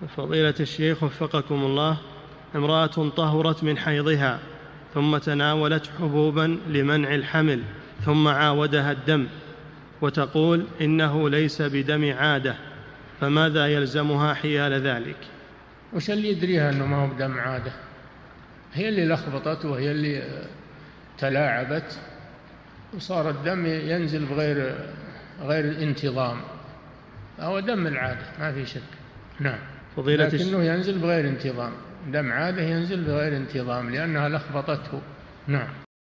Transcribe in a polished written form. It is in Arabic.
فضيلة الشيخ وفقكم الله، امرأة طهرت من حيضها ثم تناولت حبوبا لمنع الحمل ثم عاودها الدم وتقول إنه ليس بدم عادة، فماذا يلزمها حيال ذلك؟ وش اللي يدريها أنه ما هو بدم عادة؟ هي اللي لخبطت وهي اللي تلاعبت وصار الدم ينزل غير انتظام. هو دم العادة ما في شك. نعم، لكنه ينزل بغير انتظام. دم عادة ينزل بغير انتظام لأنها لخبطته. نعم.